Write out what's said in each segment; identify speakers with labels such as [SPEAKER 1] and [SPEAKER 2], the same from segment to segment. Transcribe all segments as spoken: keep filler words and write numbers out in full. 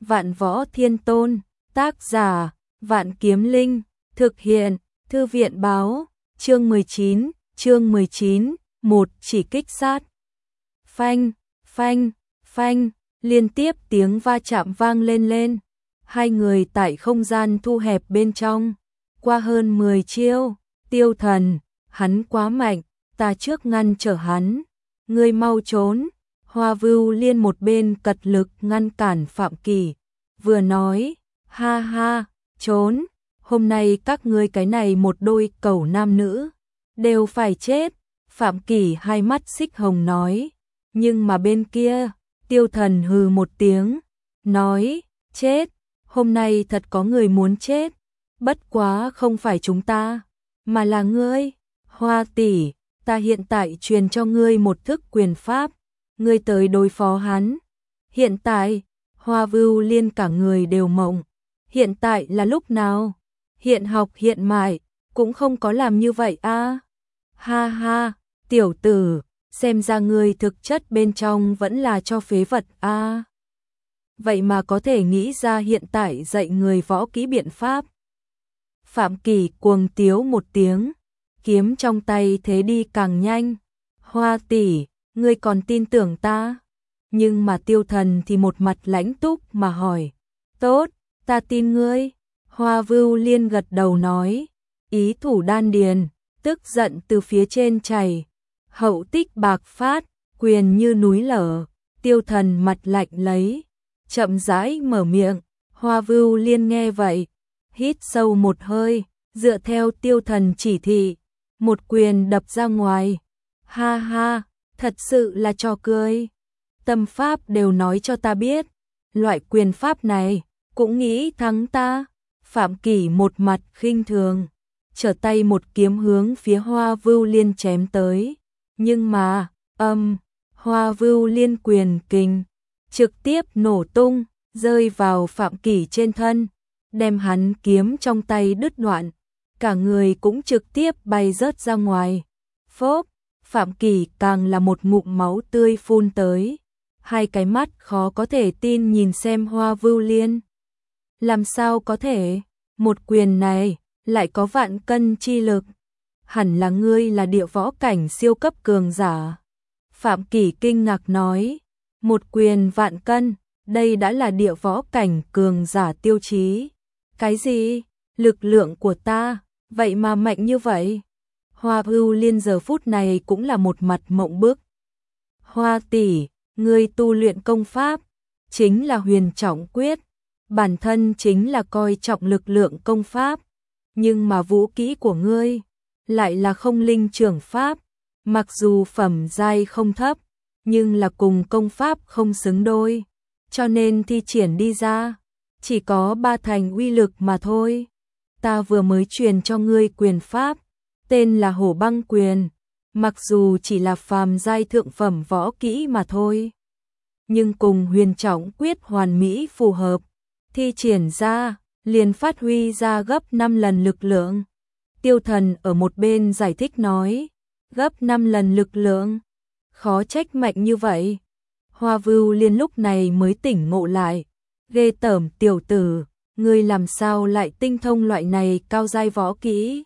[SPEAKER 1] Vạn Võ Thiên Tôn, tác giả, Vạn Kiếm Linh, thực hiện, Thư viện báo, chương mười chín, chương mười chín, một chỉ kích sát. Phanh, phanh, phanh, liên tiếp tiếng va chạm vang lên lên. Hai người tại không gian thu hẹp bên trong, qua hơn mười chiêu, Tiêu Thần, hắn quá mạnh, ta trước ngăn trở hắn, ngươi mau trốn. Hoa Vưu Liên một bên cật lực ngăn cản Phạm Kỳ, vừa nói, ha ha, trốn, hôm nay các ngươi cái này một đôi cẩu nam nữ, đều phải chết. Phạm Kỳ hai mắt xích hồng nói, nhưng mà bên kia, Tiêu Thần hừ một tiếng, nói, chết, hôm nay thật có người muốn chết, bất quá không phải chúng ta, mà là ngươi, Hoa tỷ, ta hiện tại truyền cho ngươi một thức quyền pháp, ngươi tới đối phó hắn. Hiện tại, Hoa Vưu Liên cả người đều mộng, hiện tại là lúc nào? Hiện học hiện mại, cũng không có làm như vậy a. À? Ha ha, tiểu tử, xem ra ngươi thực chất bên trong vẫn là cho phế vật a. À? Vậy mà có thể nghĩ ra hiện tại dạy người võ kỹ biện pháp. Phạm Kỳ cuồng tiếu một tiếng, kiếm trong tay thế đi càng nhanh. Hoa tỷ, ngươi còn tin tưởng ta? Nhưng mà Tiêu Thần thì một mặt lãnh túc mà hỏi, tốt, ta tin ngươi. Hoa Vưu Liên gật đầu nói, ý thủ đan điền, tức giận từ phía trên chảy, hậu tích bạc phát, quyền như núi lở. Tiêu Thần mặt lạnh lấy, chậm rãi mở miệng. Hoa Vưu Liên nghe vậy, hít sâu một hơi, dựa theo Tiêu Thần chỉ thị, một quyền đập ra ngoài. Ha ha, thật sự là trò cười. Tâm pháp đều nói cho ta biết, loại quyền pháp này cũng nghĩ thắng ta. Phạm Kỳ một mặt khinh thường, trở tay một kiếm hướng phía Hoa Vưu Liên chém tới. Nhưng mà, âm, Hoa Vưu Liên quyền kình trực tiếp nổ tung, rơi vào Phạm Kỳ trên thân, đem hắn kiếm trong tay đứt đoạn, cả người cũng trực tiếp bay rớt ra ngoài. Phốp, Phạm Kỳ càng là một ngụm máu tươi phun tới, hai cái mắt khó có thể tin nhìn xem Hoa Vưu Liên. Làm sao có thể, một quyền này lại có vạn cân chi lực, hẳn là ngươi là địa võ cảnh siêu cấp cường giả. Phạm Kỳ kinh ngạc nói, một quyền vạn cân, đây đã là địa võ cảnh cường giả tiêu chí. Cái gì? Lực lượng của ta, vậy mà mạnh như vậy? Hoa Vưu Liên giờ phút này cũng là một mặt mộng bức. Hoa tỷ, ngươi tu luyện công pháp, chính là huyền trọng quyết, bản thân chính là coi trọng lực lượng công pháp, nhưng mà vũ kỹ của ngươi lại là không linh trưởng pháp, mặc dù phẩm giai không thấp, nhưng là cùng công pháp không xứng đôi, cho nên thi triển đi ra, chỉ có ba thành uy lực mà thôi. Ta vừa mới truyền cho ngươi quyền pháp, tên là Hổ Băng Quyền, mặc dù chỉ là phàm giai thượng phẩm võ kỹ mà thôi, nhưng cùng huyền trọng quyết hoàn mỹ phù hợp, thi triển ra, liền phát huy ra gấp năm lần lực lượng. Tiêu Thần ở một bên giải thích nói, gấp năm lần lực lượng, khó trách mạnh như vậy. Hoa Vưu Liên lúc này mới tỉnh ngộ lại, ghê tởm tiểu tử, ngươi làm sao lại tinh thông loại này cao giai võ kỹ?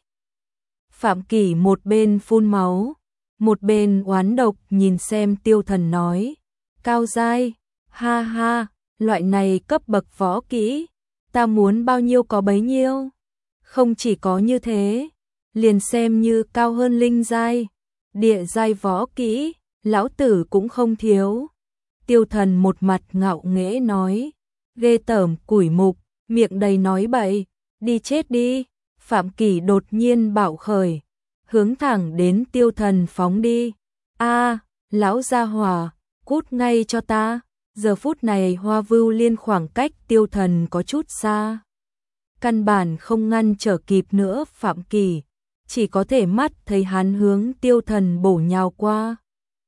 [SPEAKER 1] Phạm Kỳ một bên phun máu, một bên oán độc nhìn xem Tiêu Thần nói, cao giai, ha ha, loại này cấp bậc võ kỹ, ta muốn bao nhiêu có bấy nhiêu. Không chỉ có như thế, liền xem như cao hơn linh giai, địa giai võ kỹ, lão tử cũng không thiếu. Tiêu Thần một mặt ngạo nghễ nói, ghê tởm củi mục, miệng đầy nói bậy, đi chết đi. Phạm Kỳ đột nhiên bạo khởi, hướng thẳng đến Tiêu Thần phóng đi. A, lão gia hỏa, cút ngay cho ta. Giờ phút này Hoa Vưu Liên khoảng cách Tiêu Thần có chút xa, căn bản không ngăn trở kịp nữa Phạm Kỳ, chỉ có thể mắt thấy hắn hướng Tiêu Thần bổ nhào qua.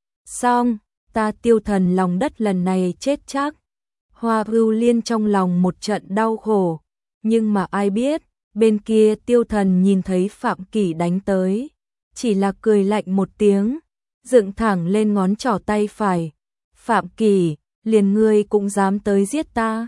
[SPEAKER 1] Xong, ta Tiêu Thần lòng đất lần này chết chắc. Hoa Vưu Liên trong lòng một trận đau khổ, nhưng mà ai biết, bên kia Tiêu Thần nhìn thấy Phạm Kỳ đánh tới, chỉ là cười lạnh một tiếng, dựng thẳng lên ngón trỏ tay phải. Phạm Kỳ, liền ngươi cũng dám tới giết ta?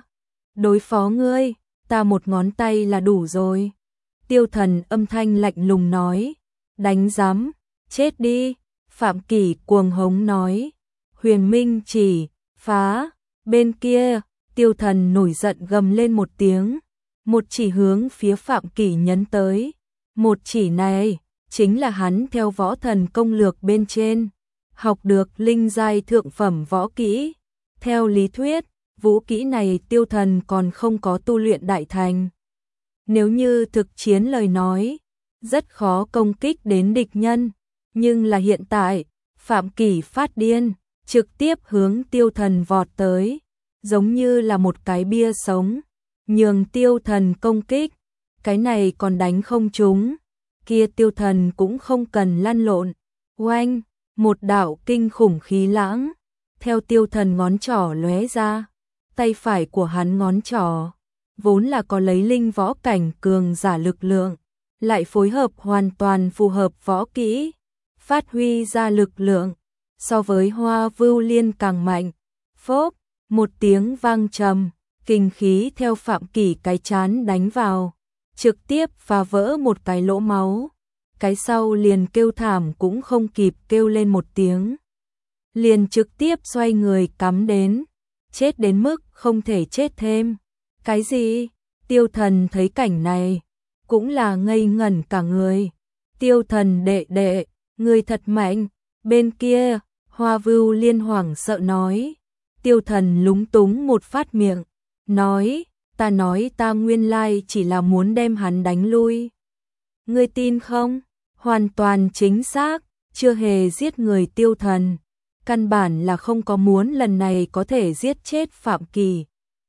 [SPEAKER 1] Đối phó ngươi, ta một ngón tay là đủ rồi. Tiêu Thần âm thanh lạnh lùng nói. Đánh rắm, chết đi. Phạm Kỷ cuồng hống nói. Huyền Minh chỉ, phá. Bên kia, Tiêu Thần nổi giận gầm lên một tiếng. Một chỉ hướng phía Phạm Kỷ nhấn tới. Một chỉ này, chính là hắn theo võ thần công lược bên trên. Học được linh giai thượng phẩm võ kỹ. Theo lý thuyết, vũ kỹ này Tiêu Thần còn không có tu luyện đại thành. Nếu như thực chiến lời nói, rất khó công kích đến địch nhân. Nhưng là hiện tại, Phạm Kỷ phát điên, trực tiếp hướng Tiêu Thần vọt tới. Giống như là một cái bia sống, nhường Tiêu Thần công kích. Cái này còn đánh không trúng. Kia Tiêu Thần cũng không cần lăn lộn. Oanh, một đạo kinh khủng khí lãng. Theo Tiêu Thần ngón trỏ lóe ra. Tay phải của hắn ngón trỏ vốn là có lấy linh võ cảnh cường giả lực lượng, lại phối hợp hoàn toàn phù hợp võ kỹ, phát huy ra lực lượng so với Hoa Vưu Liên càng mạnh. Phốp, một tiếng vang trầm, kinh khí theo Phạm Kỷ cái chán đánh vào, trực tiếp phá vỡ một cái lỗ máu. Cái sau liền kêu thảm cũng không kịp kêu lên một tiếng, liền trực tiếp xoay người cắm đến, chết đến mức không thể chết thêm. Cái gì? Tiêu Thần thấy cảnh này, cũng là ngây ngẩn cả người. Tiêu Thần đệ đệ, người thật mạnh. Bên kia, Hoa Vưu Liên hoảng sợ nói. Tiêu Thần lúng túng một phát miệng, nói, ta nói ta nguyên lai chỉ là muốn đem hắn đánh lui. Ngươi tin không? Hoàn toàn chính xác, chưa hề giết người Tiêu Thần. Căn bản là không có muốn lần này có thể giết chết Phạm Kỷ.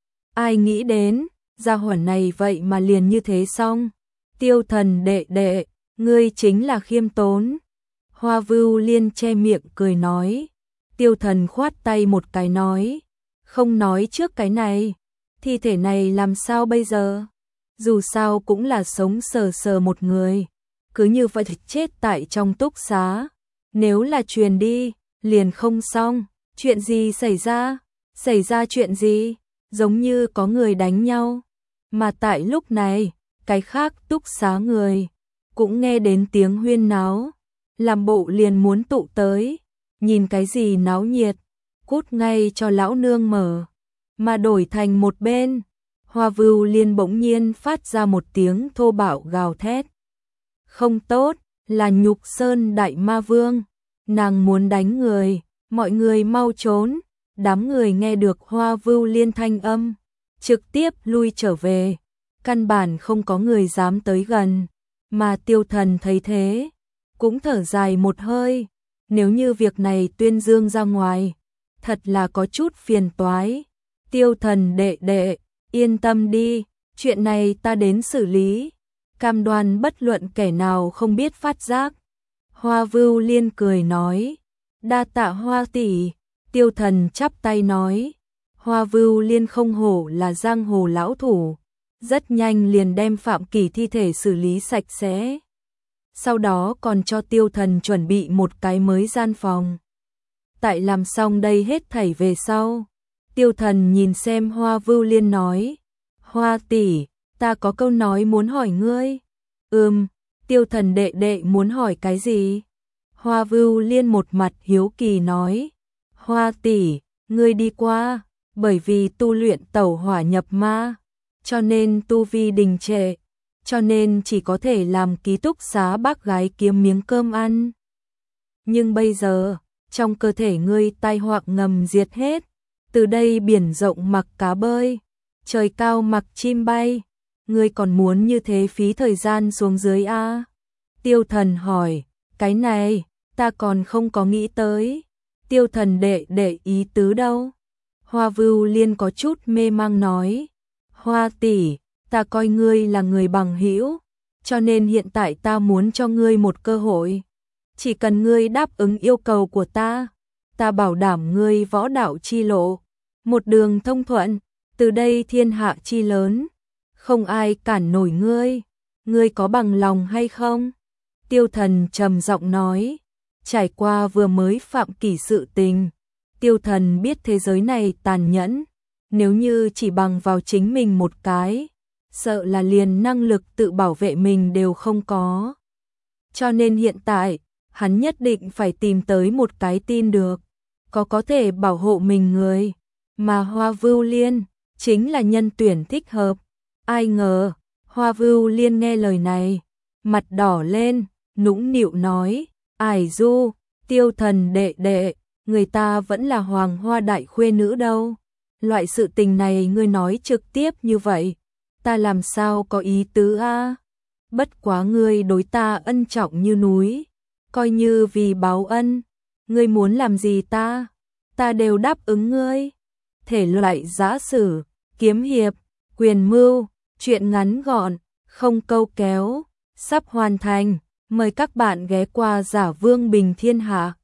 [SPEAKER 1] Ai nghĩ đến, gia hỏa này vậy mà liền như thế xong. Tiêu Thần đệ đệ, ngươi chính là khiêm tốn. Hoa Vưu Liên che miệng cười nói. Tiêu Thần khoát tay một cái nói. Không nói trước cái này, thi thể này làm sao bây giờ? Dù sao cũng là sống sờ sờ một người. Cứ như vậy chết tại trong túc xá. Nếu là truyền đi, liền không xong. Chuyện gì xảy ra? Xảy ra chuyện gì? Giống như có người đánh nhau. Mà tại lúc này, cái khác túc xá người cũng nghe đến tiếng huyên náo, làm bộ liền muốn tụ tới. Nhìn cái gì náo nhiệt, cút ngay cho lão nương mở. Mà đổi thành một bên, Hoa Vưu Liên bỗng nhiên phát ra một tiếng thô bạo gào thét. Không tốt, là Nhục Sơn Đại Ma Vương. Nàng muốn đánh người, mọi người mau trốn. Đám người nghe được Hoa Vưu Liên thanh âm, trực tiếp lui trở về. Căn bản không có người dám tới gần. Mà Tiêu Thần thấy thế, cũng thở dài một hơi. Nếu như việc này tuyên dương ra ngoài, thật là có chút phiền toái. Tiêu Thần đệ đệ, yên tâm đi, chuyện này ta đến xử lý. Cam đoan bất luận kẻ nào không biết phát giác. Hoa Vưu Liên cười nói. Đa tạ Hoa tỷ. Tiêu Thần chắp tay nói. Hoa Vưu Liên không hổ là giang hồ lão thủ, rất nhanh liền đem Phạm Kỷ thi thể xử lý sạch sẽ. Sau đó còn cho Tiêu Thần chuẩn bị một cái mới gian phòng. Tại làm xong đây hết thảy về sau, Tiêu Thần nhìn xem Hoa Vưu Liên nói. Hoa tỷ, ta có câu nói muốn hỏi ngươi. Ừm, Tiêu Thần đệ đệ muốn hỏi cái gì? Hoa Vưu Liên một mặt hiếu kỳ nói. Hoa tỷ, ngươi đi qua, bởi vì tu luyện tẩu hỏa nhập ma, cho nên tu vi đình trệ, cho nên chỉ có thể làm ký túc xá bác gái kiếm miếng cơm ăn. Nhưng bây giờ, trong cơ thể ngươi tai họa ngầm diệt hết, từ đây biển rộng mặc cá bơi, trời cao mặc chim bay, ngươi còn muốn như thế phí thời gian xuống dưới a? Tiêu Thần hỏi, cái này, ta còn không có nghĩ tới. Tiêu Thần đệ đệ ý tứ đâu? Hoa Vưu Liên có chút mê mang nói. Hoa tỷ, ta coi ngươi là người bằng hữu, cho nên hiện tại ta muốn cho ngươi một cơ hội. Chỉ cần ngươi đáp ứng yêu cầu của ta, ta bảo đảm ngươi võ đạo chi lộ, một đường thông thuận, từ đây thiên hạ chi lớn, không ai cản nổi ngươi. Ngươi có bằng lòng hay không? Tiêu Thần trầm giọng nói. Trải qua vừa mới Phạm Kỷ sự tình, Tiêu Thần biết thế giới này tàn nhẫn, nếu như chỉ bằng vào chính mình một cái, sợ là liền năng lực tự bảo vệ mình đều không có. Cho nên hiện tại, hắn nhất định phải tìm tới một cái tin được, có có thể bảo hộ mình người, mà Hoa Vưu Liên chính là nhân tuyển thích hợp. Ai ngờ, Hoa Vưu Liên nghe lời này, mặt đỏ lên, nũng nịu nói, ải du, Tiêu Thần đệ đệ, người ta vẫn là hoàng hoa đại khuê nữ đâu. Loại sự tình này ngươi nói trực tiếp như vậy, ta làm sao có ý tứ a? Bất quá ngươi đối ta ân trọng như núi, coi như vì báo ân, ngươi muốn làm gì ta, ta đều đáp ứng ngươi. Thể loại giã sử, kiếm hiệp, quyền mưu, truyện ngắn gọn, không câu kéo, sắp hoàn thành, mời các bạn ghé qua Giả Vương Bình Thiên Hạ.